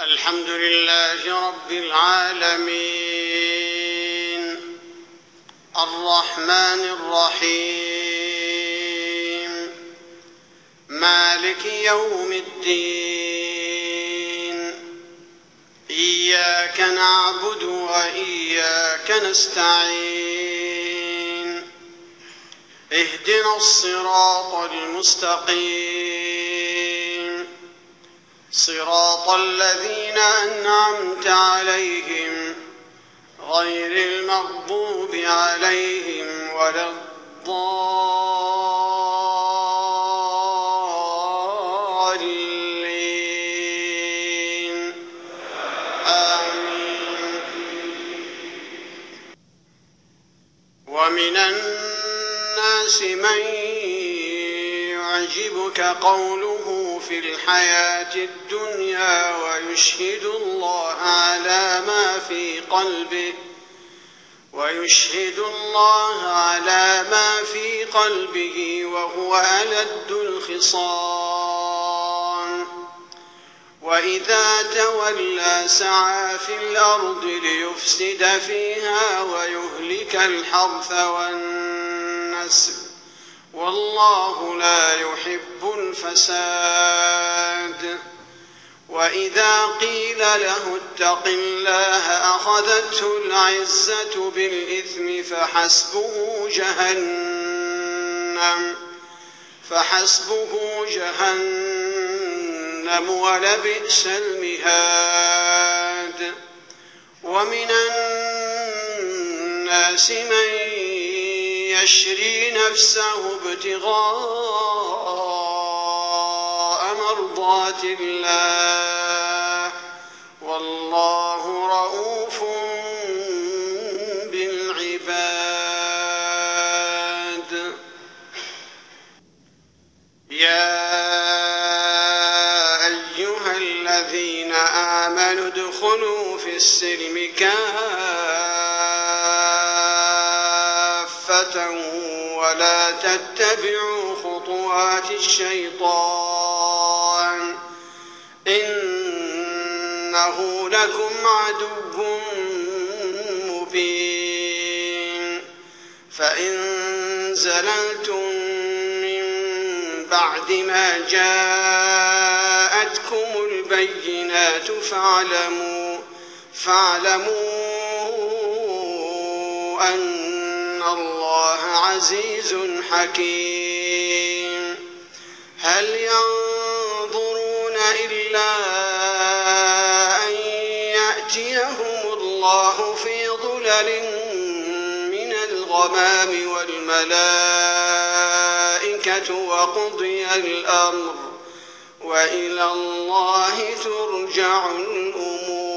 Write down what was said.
الحمد لله رب العالمين الرحمن الرحيم مالك يوم الدين إياك نعبد وإياك نستعين اهدنا الصراط المستقيم صراط الذين أنعمت عليهم غير المغضوب عليهم ولا الضالين آمين. ومن الناس من يعجبك قوله في الحياة الدنيا ويشهد الله على ما في قلبه وهو ألد الخصام وإذا تولى سعى في الأرض ليفسد فيها ويهلك الحرث والنسل والله لا يحب الفساد. وإذا قيل له اتق الله أخذته العزة بالإثم فحسبه جهنم ولبئس المهاد. ومن الناس من يشري نفسه ابتغاء مرضات الله والله رؤوف بالعباد. يا أيها الذين آمنوا ادخلوا في السلم كافة ولا تتبعوا خطوات الشيطان إنه لكم عدو مبين. فإن زللتم من بعد ما جاءتكم البينات فاعلموا أن الله عزيز حكيم. هل ينظرون إلا أن يأتيهم الله في ظلل من الغمام والملائكة وقضي الأمر وإلى الله ترجع الأمور.